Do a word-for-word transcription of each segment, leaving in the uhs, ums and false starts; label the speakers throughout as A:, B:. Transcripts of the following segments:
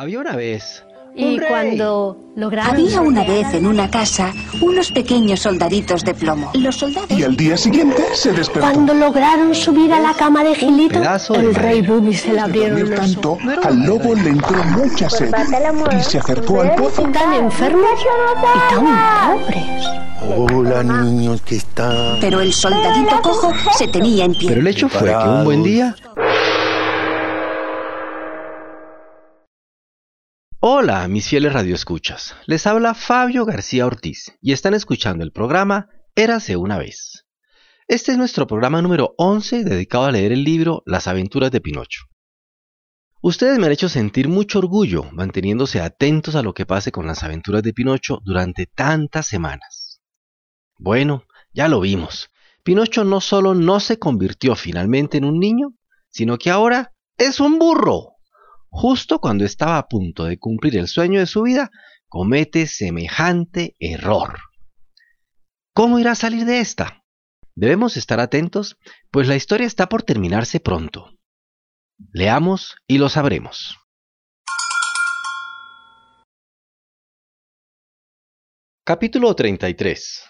A: Había una vez
B: Y
A: un rey.
B: cuando lograron...
C: Había una vez en una casa unos pequeños soldaditos de plomo. Los soldados...
D: Y al día siguiente se despertó.
B: Cuando lograron subir a la cama de Gilito,
A: pedazo de
B: el rey
A: madera.
B: Bubi se le abrieron
D: Dormir
B: los
D: tanto,
B: ojos.
A: No era
D: al
A: una
D: lobo
A: verdad.
D: le entró mucha sed y se acercó al pozo.
B: Tan enfermos y tan pobres.
E: Hola niños, ¿qué están?
C: Pero el soldadito cojo se tenía en pie.
A: Pero el hecho fue que un buen día... Hola, mis fieles radioescuchas. Les habla Fabio García Ortiz y están escuchando el programa Érase una vez. Este es nuestro programa número once dedicado a leer el libro Las aventuras de Pinocho. Ustedes me han hecho sentir mucho orgullo manteniéndose atentos a lo que pase con las aventuras de Pinocho durante tantas semanas. Bueno, ya lo vimos. Pinocho no solo no se convirtió finalmente en un niño, sino que ahora es un burro. Justo cuando estaba a punto de cumplir el sueño de su vida, comete semejante error. ¿Cómo irá a salir de esta? Debemos estar atentos, pues la historia está por terminarse pronto. Leamos y lo sabremos. Capítulo treinta y tres.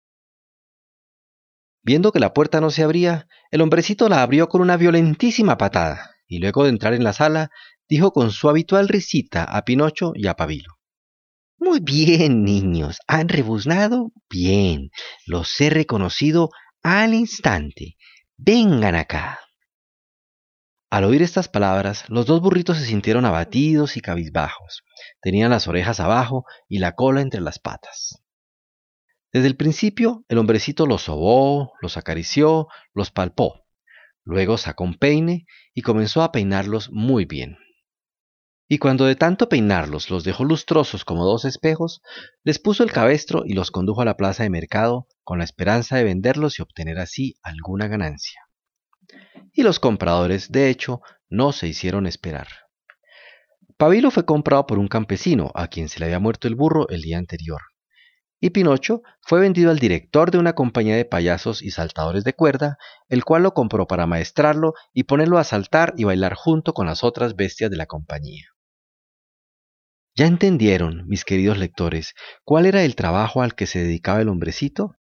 A: Viendo que la puerta no se abría, el hombrecito la abrió con una violentísima patada, y luego de entrar en la sala, dijo con su habitual risita a Pinocho y a Pabilo. Muy bien, niños, han rebuznado bien, los he reconocido al instante. Vengan acá. Al oír estas palabras, los dos burritos se sintieron abatidos y cabizbajos. Tenían las orejas abajo y la cola entre las patas. Desde el principio, el hombrecito los sobó, los acarició, los palpó. Luego sacó un peine y comenzó a peinarlos muy bien. Y cuando de tanto peinarlos los dejó lustrosos como dos espejos, les puso el cabestro y los condujo a la plaza de mercado con la esperanza de venderlos y obtener así alguna ganancia. Y los compradores, de hecho, no se hicieron esperar. Pabilo fue comprado por un campesino a quien se le había muerto el burro el día anterior. Y Pinocho fue vendido al director de una compañía de payasos y saltadores de cuerda, el cual lo compró para maestrarlo y ponerlo a saltar y bailar junto con las otras bestias de la compañía. ¿Ya entendieron, mis queridos lectores, cuál era el trabajo al que se dedicaba el hombrecito?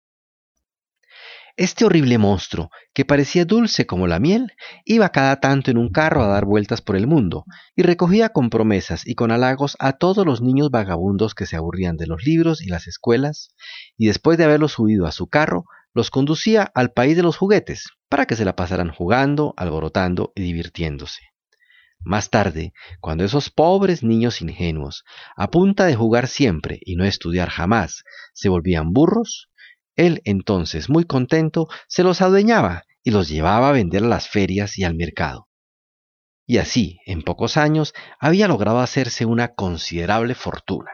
A: Este horrible monstruo, que parecía dulce como la miel, iba cada tanto en un carro a dar vueltas por el mundo, y recogía con promesas y con halagos a todos los niños vagabundos que se aburrían de los libros y las escuelas, y después de haberlos subido a su carro, los conducía al país de los juguetes, para que se la pasaran jugando, alborotando y divirtiéndose. Más tarde, cuando esos pobres niños ingenuos, a punta de jugar siempre y no estudiar jamás, se volvían burros, él entonces, muy contento, se los adueñaba y los llevaba a vender a las ferias y al mercado. Y así, en pocos años, había logrado hacerse una considerable fortuna.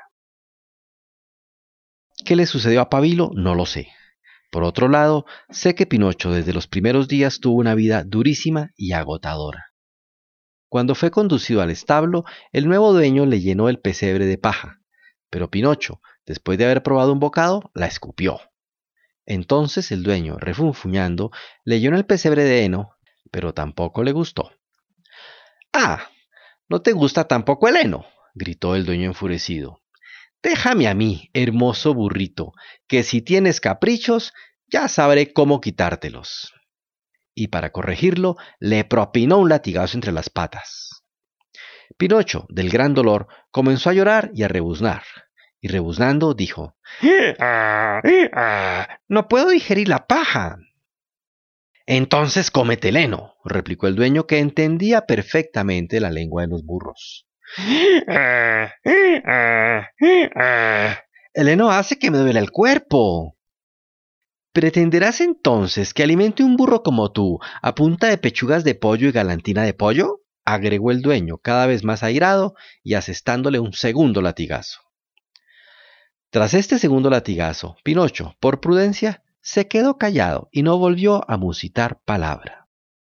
A: ¿Qué le sucedió a Pabilo? No lo sé. Por otro lado, sé que Pinocho desde los primeros días tuvo una vida durísima y agotadora. Cuando fue conducido al establo, el nuevo dueño le llenó el pesebre de paja, pero Pinocho, después de haber probado un bocado, la escupió. Entonces el dueño, refunfuñando, le llenó el pesebre de heno, pero tampoco le gustó. «¡Ah! ¿No te gusta tampoco el heno?», gritó el dueño enfurecido. «Déjame a mí, hermoso burrito, que si tienes caprichos, ya sabré cómo quitártelos». Y para corregirlo, le propinó un latigazo entre las patas. Pinocho, del gran dolor, comenzó a llorar y a rebuznar. Y rebuznando dijo, «¡Ah, ah, no puedo digerir la paja!». «Entonces cómete el heno», replicó el dueño, que entendía perfectamente la lengua de los burros. «Ah, ah, ah, el heno hace que me duela el cuerpo». «¿Pretenderás entonces que alimente un burro como tú a punta de pechugas de pollo y galantina de pollo?», agregó el dueño, cada vez más airado y asestándole un segundo latigazo. Tras este segundo latigazo, Pinocho, por prudencia, se quedó callado y no volvió a musitar palabra.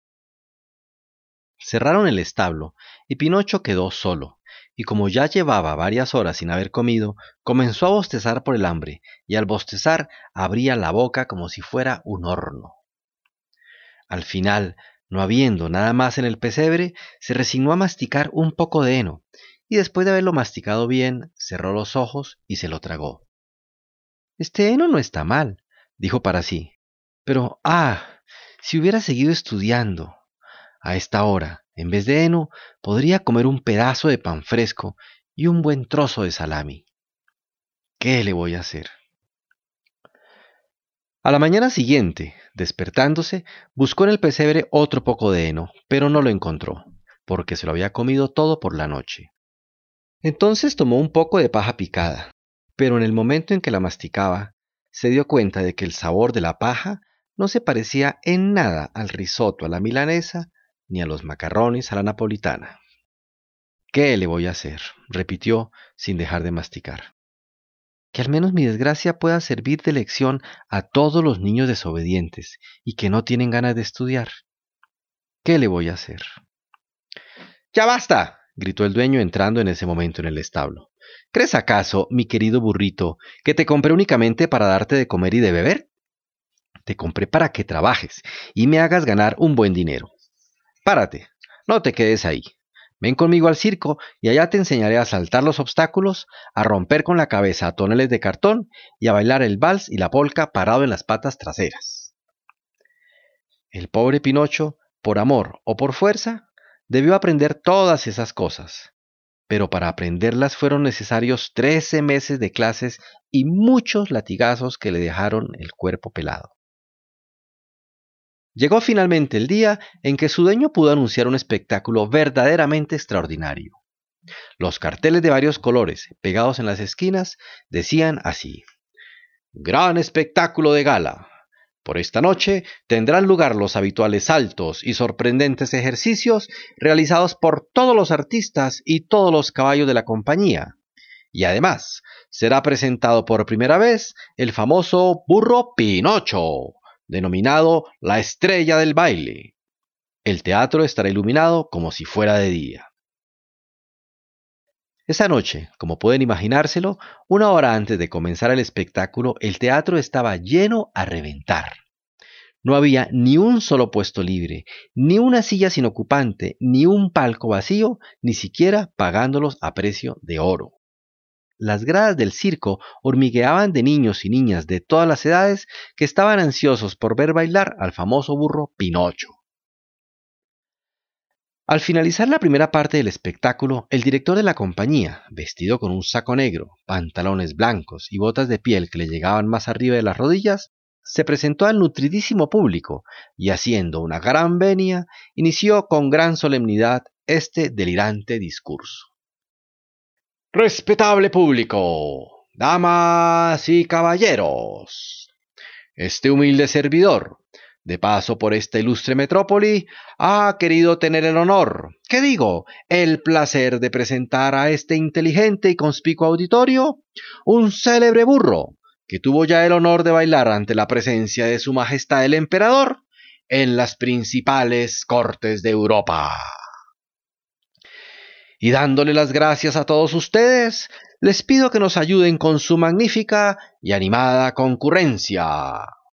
A: Cerraron el establo y Pinocho quedó solo, y como ya llevaba varias horas sin haber comido, comenzó a bostezar por el hambre, y al bostezar abría la boca como si fuera un horno. Al final, no habiendo nada más en el pesebre, se resignó a masticar un poco de heno, y después de haberlo masticado bien, cerró los ojos y se lo tragó. Este heno no está mal, dijo para sí, pero ¡ah! Si hubiera seguido estudiando. A esta hora, en vez de heno, podría comer un pedazo de pan fresco y un buen trozo de salami. ¿Qué le voy a hacer? A la mañana siguiente, despertándose, buscó en el pesebre otro poco de heno, pero no lo encontró, porque se lo había comido todo por la noche. Entonces tomó un poco de paja picada, pero en el momento en que la masticaba, se dio cuenta de que el sabor de la paja no se parecía en nada al risotto a la milanesa ni a los macarrones a la napolitana. ¿Qué le voy a hacer?, repitió sin dejar de masticar. Que al menos mi desgracia pueda servir de lección a todos los niños desobedientes y que no tienen ganas de estudiar. ¿Qué le voy a hacer? ¡Ya basta!, gritó el dueño entrando en ese momento en el establo. ¿Crees acaso, mi querido burrito, que te compré únicamente para darte de comer y de beber? Te compré para que trabajes y me hagas ganar un buen dinero. Párate, no te quedes ahí. Ven conmigo al circo y allá te enseñaré a saltar los obstáculos, a romper con la cabeza toneles de cartón y a bailar el vals y la polca parado en las patas traseras. El pobre Pinocho, por amor o por fuerza, debió aprender todas esas cosas, pero para aprenderlas fueron necesarios trece meses de clases y muchos latigazos que le dejaron el cuerpo pelado. Llegó finalmente el día en que su dueño pudo anunciar un espectáculo verdaderamente extraordinario. Los carteles de varios colores, pegados en las esquinas, decían así: «Gran espectáculo de gala. Por esta noche tendrán lugar los habituales saltos y sorprendentes ejercicios realizados por todos los artistas y todos los caballos de la compañía. Y además, será presentado por primera vez el famoso burro Pinocho, denominado la estrella del baile. El teatro estará iluminado como si fuera de día». Esa noche, como pueden imaginárselo, una hora antes de comenzar el espectáculo, el teatro estaba lleno a reventar. No había ni un solo puesto libre, ni una silla sin ocupante, ni un palco vacío, ni siquiera pagándolos a precio de oro. Las gradas del circo hormigueaban de niños y niñas de todas las edades que estaban ansiosos por ver bailar al famoso burro Pinocho. Al finalizar la primera parte del espectáculo, el director de la compañía, vestido con un saco negro, pantalones blancos y botas de piel que le llegaban más arriba de las rodillas, se presentó al nutridísimo público y, haciendo una gran venia, inició con gran solemnidad este delirante discurso. Respetable público, damas y caballeros, este humilde servidor, de paso por esta ilustre metrópoli, ha querido tener el honor, ¿qué digo?, el placer de presentar a este inteligente y conspicuo auditorio un célebre burro que tuvo ya el honor de bailar ante la presencia de su majestad el emperador en las principales cortes de Europa. Y dándole las gracias a todos ustedes, les pido que nos ayuden con su magnífica y animada concurrencia.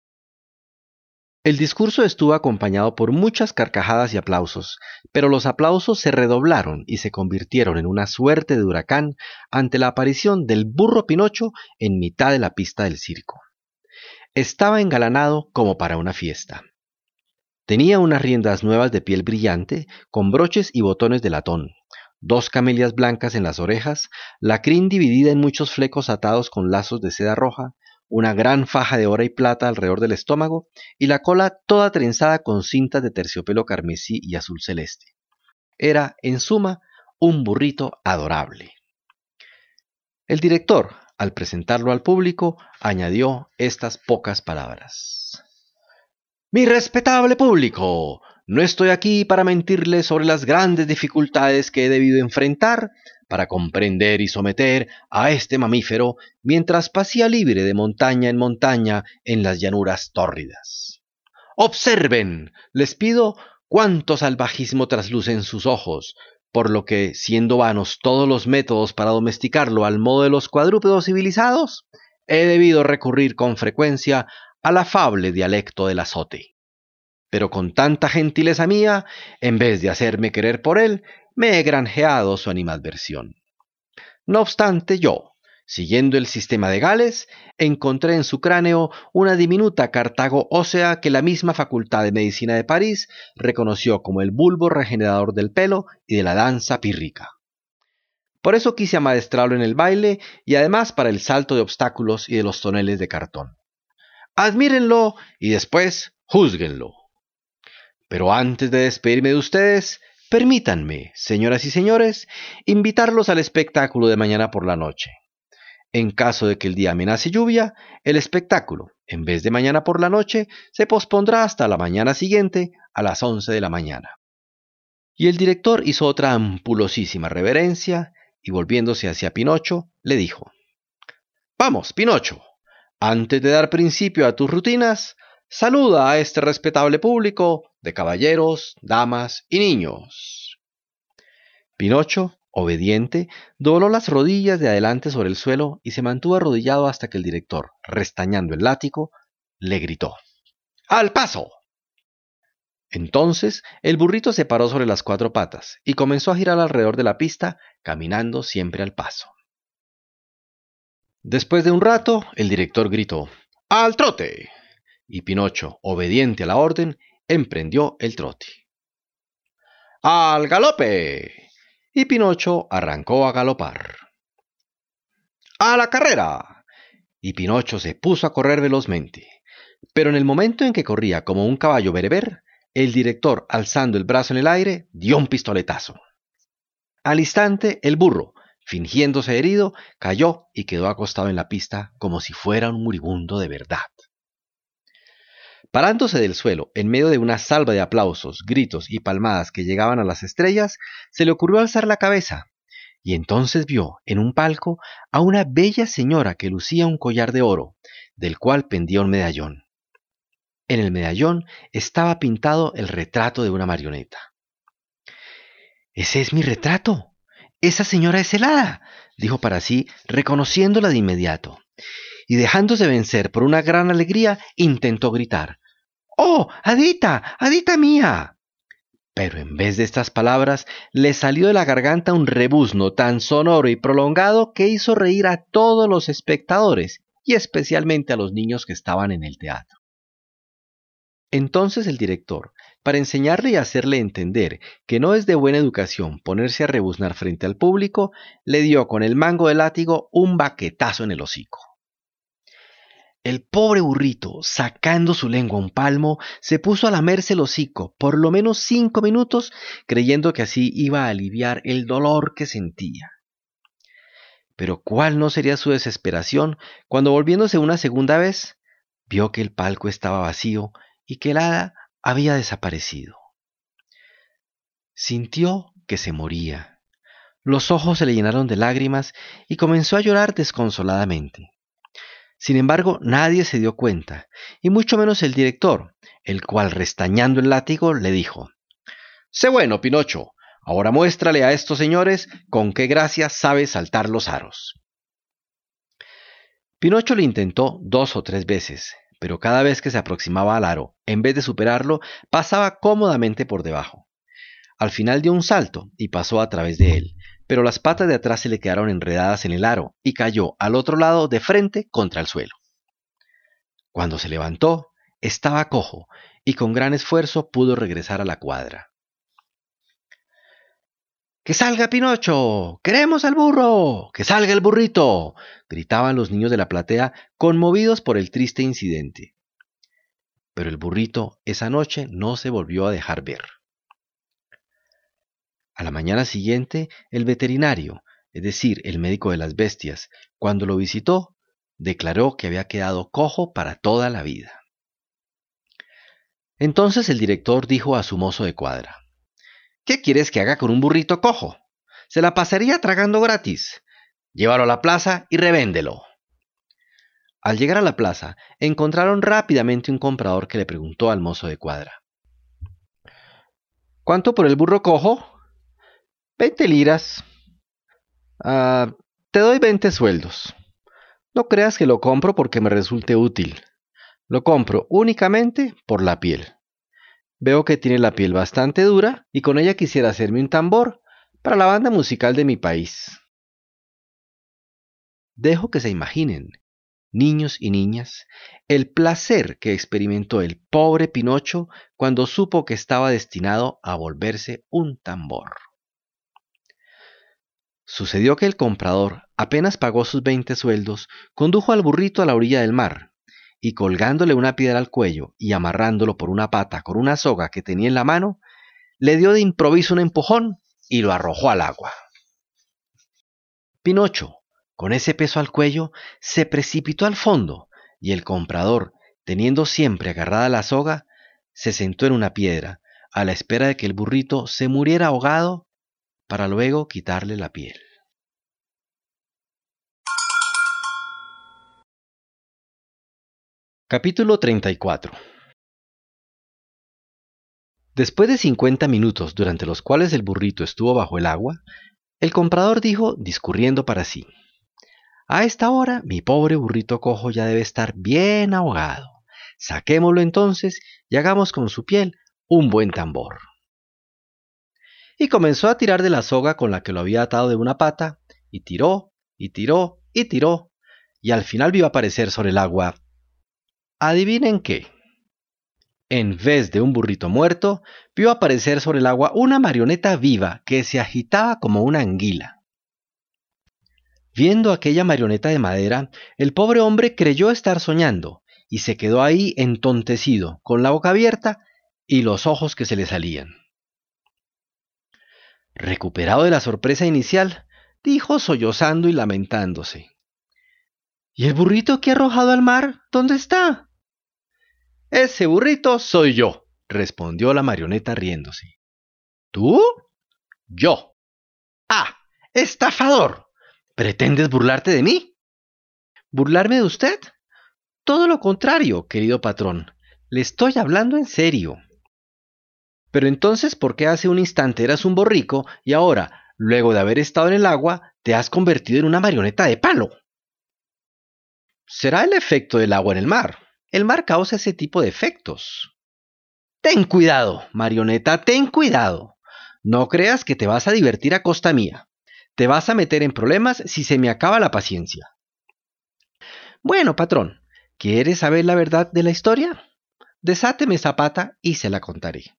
A: El discurso estuvo acompañado por muchas carcajadas y aplausos, pero los aplausos se redoblaron y se convirtieron en una suerte de huracán ante la aparición del burro Pinocho en mitad de la pista del circo. Estaba engalanado como para una fiesta. Tenía unas riendas nuevas de piel brillante, con broches y botones de latón, dos camelias blancas en las orejas, la crin dividida en muchos flecos atados con lazos de seda roja, una gran faja de oro y plata alrededor del estómago y la cola toda trenzada con cintas de terciopelo carmesí y azul celeste. Era, en suma, un burrito adorable. El director, al presentarlo al público, añadió estas pocas palabras. Mi respetable público, no estoy aquí para mentirles sobre las grandes dificultades que he debido enfrentar para comprender y someter a este mamífero mientras pasía libre de montaña en montaña en las llanuras tórridas. Observen, les pido, cuánto salvajismo trasluce en sus ojos, por lo que, siendo vanos todos los métodos para domesticarlo al modo de los cuadrúpedos civilizados, he debido recurrir con frecuencia al afable dialecto del azote. Pero con tanta gentileza mía, en vez de hacerme querer por él, me he granjeado su animadversión. No obstante, yo, siguiendo el sistema de Gales, encontré en su cráneo una diminuta cartago ósea que la misma Facultad de Medicina de París reconoció como el bulbo regenerador del pelo y de la danza pírrica. Por eso quise amaestrarlo en el baile y además para el salto de obstáculos y de los toneles de cartón. Admírenlo y después júzguenlo. Pero antes de despedirme de ustedes, permítanme, señoras y señores, invitarlos al espectáculo de mañana por la noche. En caso de que el día amenace lluvia, el espectáculo, en vez de mañana por la noche, se pospondrá hasta la mañana siguiente a las once de la mañana. Y el director hizo otra ampulosísima reverencia y volviéndose hacia Pinocho, le dijo: «Vamos, Pinocho, antes de dar principio a tus rutinas, saluda a este respetable público de caballeros, damas y niños». Pinocho, obediente, dobló las rodillas de adelante sobre el suelo y se mantuvo arrodillado hasta que el director, restañando el látigo, le gritó: «¡Al paso!». Entonces el burrito se paró sobre las cuatro patas y comenzó a girar alrededor de la pista, caminando siempre al paso. Después de un rato, el director gritó: «¡Al trote!», y Pinocho, obediente a la orden, emprendió el trote. «¡Al galope!», y Pinocho arrancó a galopar. «¡A la carrera!», y Pinocho se puso a correr velozmente. Pero en el momento en que corría como un caballo bereber, el director, alzando el brazo en el aire, dio un pistoletazo. Al instante, el burro, fingiéndose herido, cayó y quedó acostado en la pista como si fuera un moribundo de verdad. Parándose del suelo, en medio de una salva de aplausos, gritos y palmadas que llegaban a las estrellas, se le ocurrió alzar la cabeza, y entonces vio en un palco a una bella señora que lucía un collar de oro, del cual pendía un medallón. En el medallón estaba pintado el retrato de una marioneta. «¡Ese es mi retrato! ¡Esa señora es el hada!», dijo para sí, reconociéndola de inmediato. Y dejándose vencer por una gran alegría, intentó gritar: «¡Oh, hadita, hadita mía!». Pero en vez de estas palabras, le salió de la garganta un rebuzno tan sonoro y prolongado que hizo reír a todos los espectadores, y especialmente a los niños que estaban en el teatro. Entonces el director, para enseñarle y hacerle entender que no es de buena educación ponerse a rebuznar frente al público, le dio con el mango del látigo un baquetazo en el hocico. El pobre burrito, sacando su lengua un palmo, se puso a lamerse el hocico por lo menos cinco minutos, creyendo que así iba a aliviar el dolor que sentía. Pero cuál no sería su desesperación cuando, volviéndose una segunda vez, vio que el palco estaba vacío y que el hada había desaparecido. Sintió que se moría. Los ojos se le llenaron de lágrimas y comenzó a llorar desconsoladamente. Sin embargo, nadie se dio cuenta, y mucho menos el director, el cual, restañando el látigo, le dijo: «Sé bueno, Pinocho, ahora muéstrale a estos señores con qué gracia sabes saltar los aros». Pinocho lo intentó dos o tres veces, pero cada vez que se aproximaba al aro, en vez de superarlo, pasaba cómodamente por debajo. Al final dio un salto y pasó a través de él, pero las patas de atrás se le quedaron enredadas en el aro y cayó al otro lado de frente contra el suelo. Cuando se levantó, estaba cojo y con gran esfuerzo pudo regresar a la cuadra. «¡Que salga Pinocho! ¡Queremos al burro! ¡Que salga el burrito!», gritaban los niños de la platea, conmovidos por el triste incidente. Pero el burrito esa noche no se volvió a dejar ver. A la mañana siguiente, el veterinario, es decir, el médico de las bestias, cuando lo visitó, declaró que había quedado cojo para toda la vida. Entonces el director dijo a su mozo de cuadra: «¿Qué quieres que haga con un burrito cojo? Se la pasaría tragando gratis. Llévalo a la plaza y revéndelo». Al llegar a la plaza, encontraron rápidamente un comprador que le preguntó al mozo de cuadra: «¿Cuánto por el burro cojo?». «Veinte liras». Ah, te doy veinte sueldos. No creas que lo compro porque me resulte útil. Lo compro únicamente por la piel. Veo que tiene la piel bastante dura y con ella quisiera hacerme un tambor para la banda musical de mi país». Dejo que se imaginen, niños y niñas, el placer que experimentó el pobre Pinocho cuando supo que estaba destinado a volverse un tambor. Sucedió que el comprador, apenas pagó sus veinte sueldos, condujo al burrito a la orilla del mar, y colgándole una piedra al cuello y amarrándolo por una pata con una soga que tenía en la mano, le dio de improviso un empujón y lo arrojó al agua. Pinocho, con ese peso al cuello, se precipitó al fondo, y el comprador, teniendo siempre agarrada la soga, se sentó en una piedra, a la espera de que el burrito se muriera ahogado, para luego quitarle la piel. Capítulo treinta y cuatro. Después de cincuenta minutos durante los cuales el burrito estuvo bajo el agua, el comprador dijo, discurriendo para sí: «A esta hora mi pobre burrito cojo ya debe estar bien ahogado. Saquémoslo entonces y hagamos con su piel un buen tambor». Y comenzó a tirar de la soga con la que lo había atado de una pata, y tiró, y tiró, y tiró, y al final vio aparecer sobre el agua. ¿Adivinen qué? En vez de un burrito muerto, vio aparecer sobre el agua una marioneta viva que se agitaba como una anguila. Viendo aquella marioneta de madera, el pobre hombre creyó estar soñando, y se quedó ahí entontecido, con la boca abierta y los ojos que se le salían. Recuperado de la sorpresa inicial, dijo sollozando y lamentándose: «¿Y el burrito que he arrojado al mar, dónde está?» «Ese burrito soy yo», respondió la marioneta riéndose. «¿Tú?» «Yo». «Ah, estafador. ¿Pretendes burlarte de mí?» «¿Burlarme de usted? Todo lo contrario, querido patrón. Le estoy hablando en serio». «Pero entonces, ¿por qué hace un instante eras un borrico y ahora, luego de haber estado en el agua, te has convertido en una marioneta de palo?» «Será el efecto del agua en el mar. El mar causa ese tipo de efectos». «Ten cuidado, marioneta, ten cuidado. No creas que te vas a divertir a costa mía. Te vas a meter en problemas si se me acaba la paciencia». «Bueno, patrón, ¿quieres saber la verdad de la historia? Desáteme esa pata y se la contaré».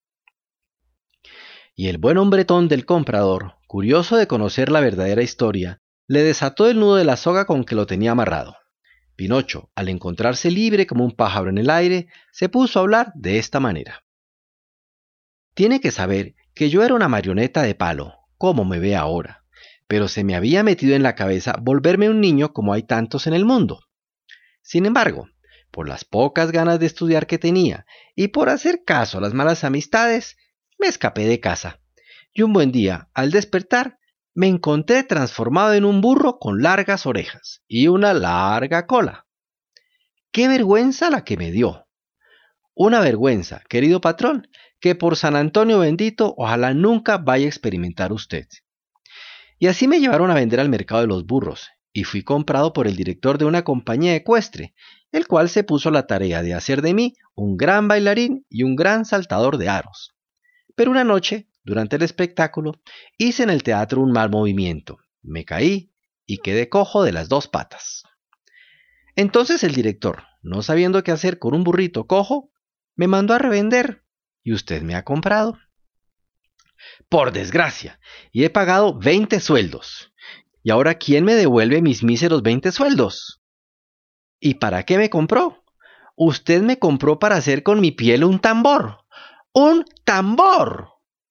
A: Y el buen hombretón del comprador, curioso de conocer la verdadera historia, le desató el nudo de la soga con que lo tenía amarrado. Pinocho, al encontrarse libre como un pájaro en el aire, se puso a hablar de esta manera: «Tiene que saber que yo era una marioneta de palo, como me ve ahora, pero se me había metido en la cabeza volverme un niño como hay tantos en el mundo. Sin embargo, por las pocas ganas de estudiar que tenía y por hacer caso a las malas amistades, me escapé de casa, y un buen día, al despertar, me encontré transformado en un burro con largas orejas y una larga cola. ¡Qué vergüenza la que me dio! Una vergüenza, querido patrón, que por San Antonio bendito ojalá nunca vaya a experimentar usted». Y así me llevaron a vender al mercado de los burros, y fui comprado por el director de una compañía ecuestre, el cual se puso a la tarea de hacer de mí un gran bailarín y un gran saltador de aros. Pero una noche, durante el espectáculo, hice en el teatro un mal movimiento, me caí y quedé cojo de las dos patas. Entonces el director, no sabiendo qué hacer con un burrito cojo, me mandó a revender, y usted me ha comprado. Por desgracia, y he pagado veinte sueldos. ¿Y ahora quién me devuelve mis míseros veinte sueldos? ¿Y para qué me compró? Usted me compró para hacer con mi piel un tambor. ¡Un tambor!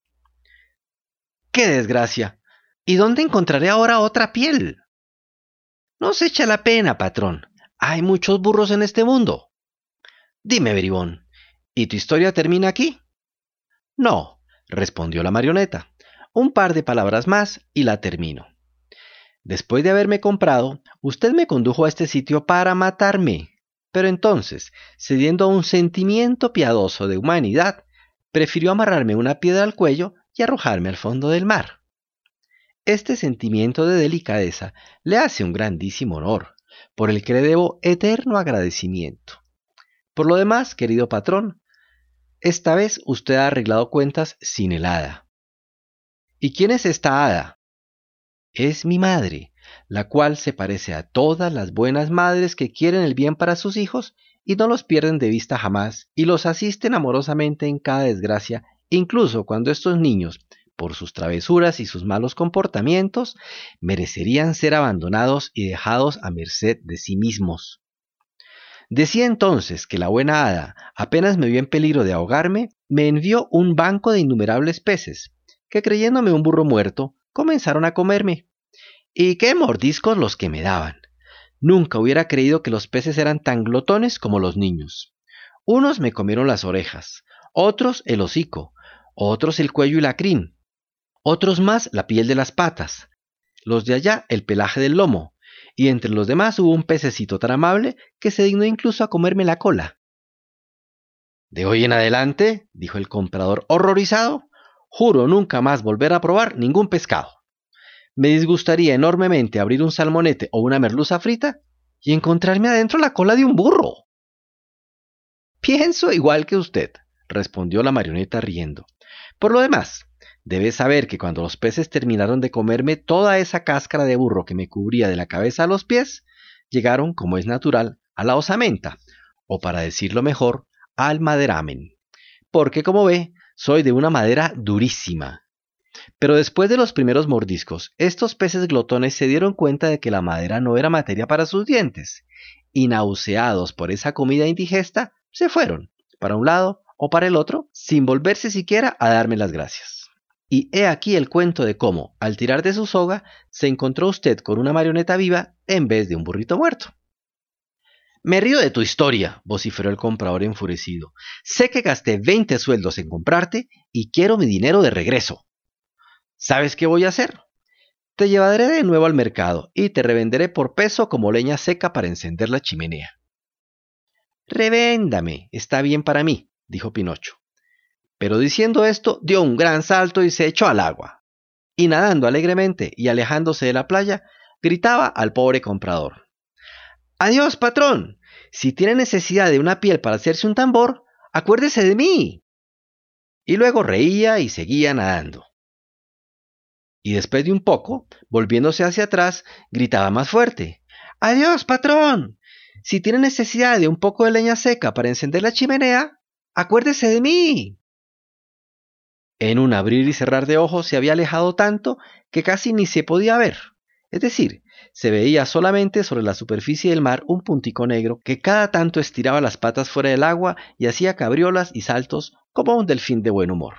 A: ¡Qué desgracia! ¿Y dónde encontraré ahora otra piel? No se echa la pena, patrón. Hay muchos burros en este mundo. Dime, bribón, ¿y tu historia termina aquí? No, respondió la marioneta. Un par de palabras más y la termino. Después de haberme comprado, usted me condujo a este sitio para matarme. Pero entonces, cediendo a un sentimiento piadoso de humanidad, prefirió amarrarme una piedra al cuello y arrojarme al fondo del mar. Este sentimiento de delicadeza le hace un grandísimo honor, por el que le debo eterno agradecimiento. Por lo demás, querido patrón, esta vez usted ha arreglado cuentas sin el hada. ¿Y quién es esta hada? Es mi madre, la cual se parece a todas las buenas madres que quieren el bien para sus hijos y no los pierden de vista jamás y los asisten amorosamente en cada desgracia, incluso cuando estos niños, por sus travesuras y sus malos comportamientos, merecerían ser abandonados y dejados a merced de sí mismos. Decía entonces que la buena hada, apenas me vio en peligro de ahogarme, me envió un banco de innumerables peces, que creyéndome un burro muerto, comenzaron a comerme. Y qué mordiscos los que me daban. Nunca hubiera creído que los peces eran tan glotones como los niños. Unos me comieron las orejas, otros el hocico, otros el cuello y la crin, otros más la piel de las patas, los de allá el pelaje del lomo, y entre los demás hubo un pececito tan amable que se dignó incluso a comerme la cola. De hoy en adelante, dijo el comprador horrorizado, juro nunca más volver a probar ningún pescado. Me disgustaría enormemente abrir un salmonete o una merluza frita y encontrarme adentro la cola de un burro. Pienso igual que usted, respondió la marioneta riendo. Por lo demás, debes saber que cuando los peces terminaron de comerme toda esa cáscara de burro que me cubría de la cabeza a los pies, llegaron, como es natural, a la osamenta, o para decirlo mejor, al maderamen, porque como ve, soy de una madera durísima. Pero después de los primeros mordiscos, estos peces glotones se dieron cuenta de que la madera no era materia para sus dientes, y nauseados por esa comida indigesta, se fueron, para un lado o para el otro, sin volverse siquiera a darme las gracias. Y he aquí el cuento de cómo, al tirar de su soga, se encontró usted con una marioneta viva en vez de un burrito muerto. Me río de tu historia, vociferó el comprador enfurecido. Sé que gasté veinte sueldos en comprarte y quiero mi dinero de regreso. ¿Sabes qué voy a hacer? Te llevaré de nuevo al mercado y te revenderé por peso como leña seca para encender la chimenea. Revéndame, está bien para mí, dijo Pinocho. Pero diciendo esto, dio un gran salto y se echó al agua. Y nadando alegremente y alejándose de la playa, gritaba al pobre comprador. ¡Adiós, patrón! Si tiene necesidad de una piel para hacerse un tambor, acuérdese de mí. Y luego reía y seguía nadando. Y después de un poco, volviéndose hacia atrás, gritaba más fuerte. ¡Adiós, patrón! Si tiene necesidad de un poco de leña seca para encender la chimenea, acuérdese de mí. En un abrir y cerrar de ojos se había alejado tanto que casi ni se podía ver. Es decir, se veía solamente sobre la superficie del mar un puntico negro que cada tanto estiraba las patas fuera del agua y hacía cabriolas y saltos como un delfín de buen humor.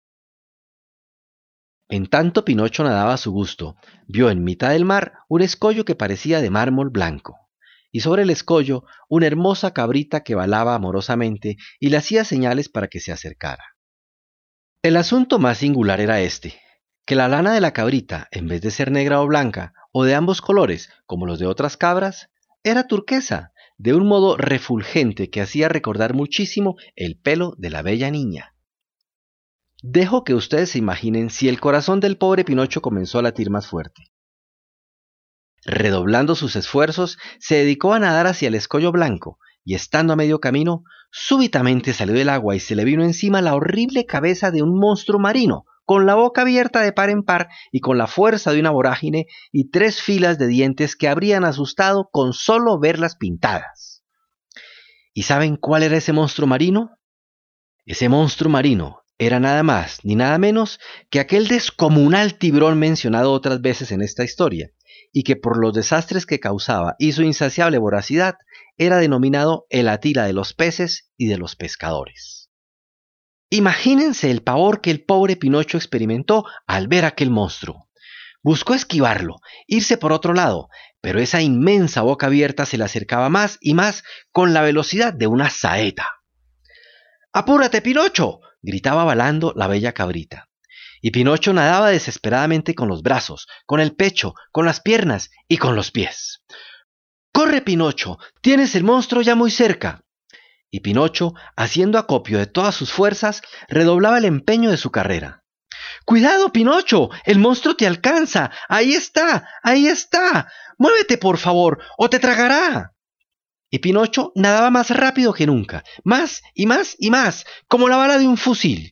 A: En tanto Pinocho nadaba a su gusto, vio en mitad del mar un escollo que parecía de mármol blanco, y sobre el escollo una hermosa cabrita que balaba amorosamente y le hacía señales para que se acercara. El asunto más singular era este, que la lana de la cabrita, en vez de ser negra o blanca, o de ambos colores, como los de otras cabras, era turquesa, de un modo refulgente que hacía recordar muchísimo el pelo de la bella niña. Dejo que ustedes se imaginen si el corazón del pobre Pinocho comenzó a latir más fuerte. Redoblando sus esfuerzos, se dedicó a nadar hacia el escollo blanco, y estando a medio camino, súbitamente salió del agua y se le vino encima la horrible cabeza de un monstruo marino, con la boca abierta de par en par y con la fuerza de una vorágine y tres filas de dientes que habrían asustado con solo verlas pintadas. ¿Y saben cuál era ese monstruo marino? Ese monstruo marino era nada más ni nada menos que aquel descomunal tiburón mencionado otras veces en esta historia, y que por los desastres que causaba y su insaciable voracidad era denominado el Atila de los peces y de los pescadores. Imagínense el pavor que el pobre Pinocho experimentó al ver aquel monstruo. Buscó esquivarlo, irse por otro lado, pero esa inmensa boca abierta se le acercaba más y más con la velocidad de una saeta. ¡Apúrate, Pinocho!, gritaba balando la bella cabrita. Y Pinocho nadaba desesperadamente con los brazos, con el pecho, con las piernas y con los pies. ¡Corre, Pinocho! ¡Tienes el monstruo ya muy cerca! Y Pinocho, haciendo acopio de todas sus fuerzas, redoblaba el empeño de su carrera. ¡Cuidado, Pinocho! ¡El monstruo te alcanza! ¡Ahí está! ¡Ahí está! ¡Muévete, por favor, o te tragará! Y Pinocho nadaba más rápido que nunca, más y más y más, como la bala de un fusil.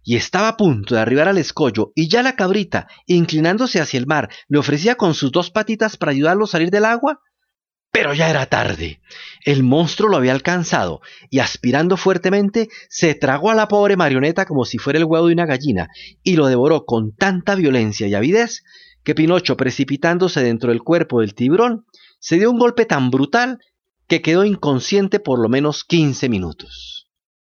A: y estaba a punto de arribar al escollo, y ya la cabrita, inclinándose hacia el mar, le ofrecía con sus dos patitas para ayudarlo a salir del agua. Pero ya era tarde. El monstruo lo había alcanzado, y aspirando fuertemente, se tragó a la pobre marioneta como si fuera el huevo de una gallina, y lo devoró con tanta violencia y avidez, que Pinocho, precipitándose dentro del cuerpo del tiburón, se dio un golpe tan brutal que quedó inconsciente por lo menos quince minutos.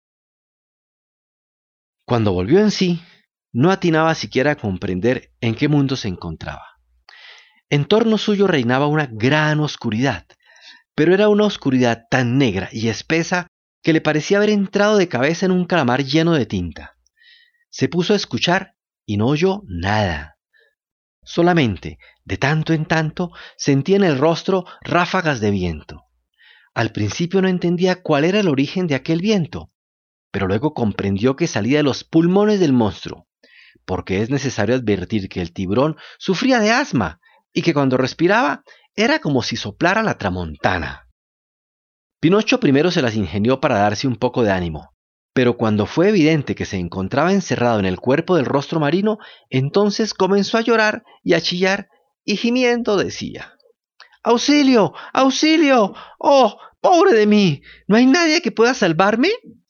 A: Cuando volvió en sí, no atinaba siquiera a comprender en qué mundo se encontraba. En torno suyo reinaba una gran oscuridad, pero era una oscuridad tan negra y espesa que le parecía haber entrado de cabeza en un calamar lleno de tinta. Se puso a escuchar y no oyó nada. Solamente, de tanto en tanto, sentía en el rostro ráfagas de viento. Al principio no entendía cuál era el origen de aquel viento, pero luego comprendió que salía de los pulmones del monstruo, porque es necesario advertir que el tiburón sufría de asma y que cuando respiraba era como si soplara la tramontana. Pinocho primero se las ingenió para darse un poco de ánimo, pero cuando fue evidente que se encontraba encerrado en el cuerpo del rostro marino, entonces comenzó a llorar y a chillar y gimiendo decía: ¡Auxilio! ¡Auxilio! ¡Oh, pobre de mí! ¿No hay nadie que pueda salvarme?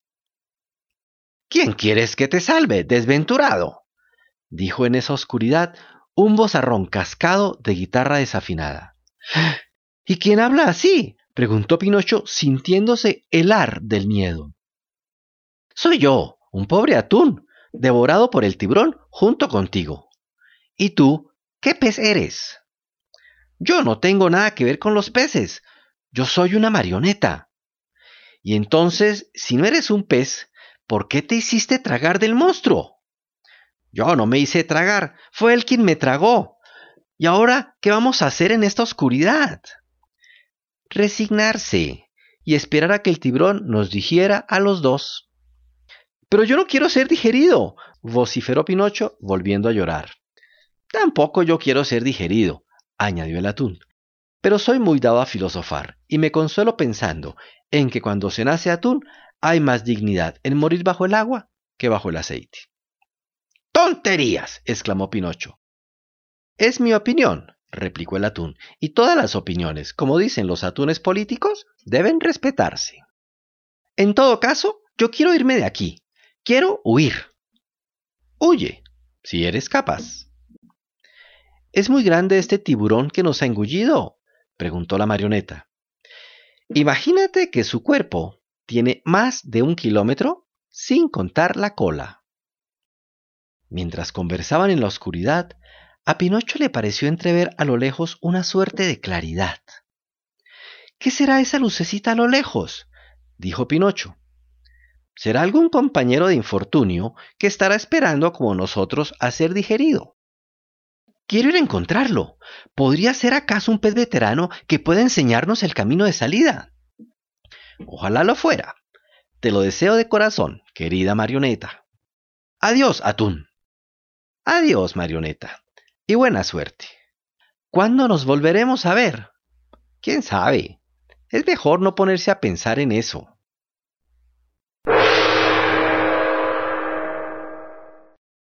A: ¿Quién quieres que te salve, desventurado?, dijo en esa oscuridad un vozarrón cascado de guitarra desafinada. ¿Y quién habla así?, preguntó Pinocho, sintiéndose helar del miedo. Soy yo, un pobre atún, devorado por el tiburón junto contigo. ¿Y tú, qué pez eres? Yo no tengo nada que ver con los peces, yo soy una marioneta. Y entonces, si no eres un pez, ¿por qué te hiciste tragar del monstruo? Yo no me hice tragar, fue él quien me tragó. ¿Y ahora qué vamos a hacer en esta oscuridad? Resignarse y esperar a que el tiburón nos digiera a los dos. Pero yo no quiero ser digerido, vociferó Pinocho, volviendo a llorar. Tampoco yo quiero ser digerido, añadió el atún, pero soy muy dado a filosofar, y me consuelo pensando en que cuando se nace atún hay más dignidad en morir bajo el agua que bajo el aceite. ¡Tonterías!, exclamó Pinocho. Es mi opinión, replicó el atún, y todas las opiniones, como dicen los atunes políticos, deben respetarse. En todo caso, yo quiero irme de aquí, quiero huir. Huye, si eres capaz. ¿Es muy grande este tiburón que nos ha engullido?, preguntó la marioneta. Imagínate que su cuerpo tiene más de un kilómetro sin contar la cola. Mientras conversaban en la oscuridad, a Pinocho le pareció entrever a lo lejos una suerte de claridad. ¿Qué será esa lucecita a lo lejos?, dijo Pinocho. Será algún compañero de infortunio que estará esperando como nosotros a ser digerido. Quiero ir a encontrarlo. ¿Podría ser acaso un pez veterano que pueda enseñarnos el camino de salida? Ojalá lo fuera. Te lo deseo de corazón, querida marioneta. Adiós, atún. Adiós, marioneta. Y buena suerte. ¿Cuándo nos volveremos a ver? ¿Quién sabe? Es mejor no ponerse a pensar en eso.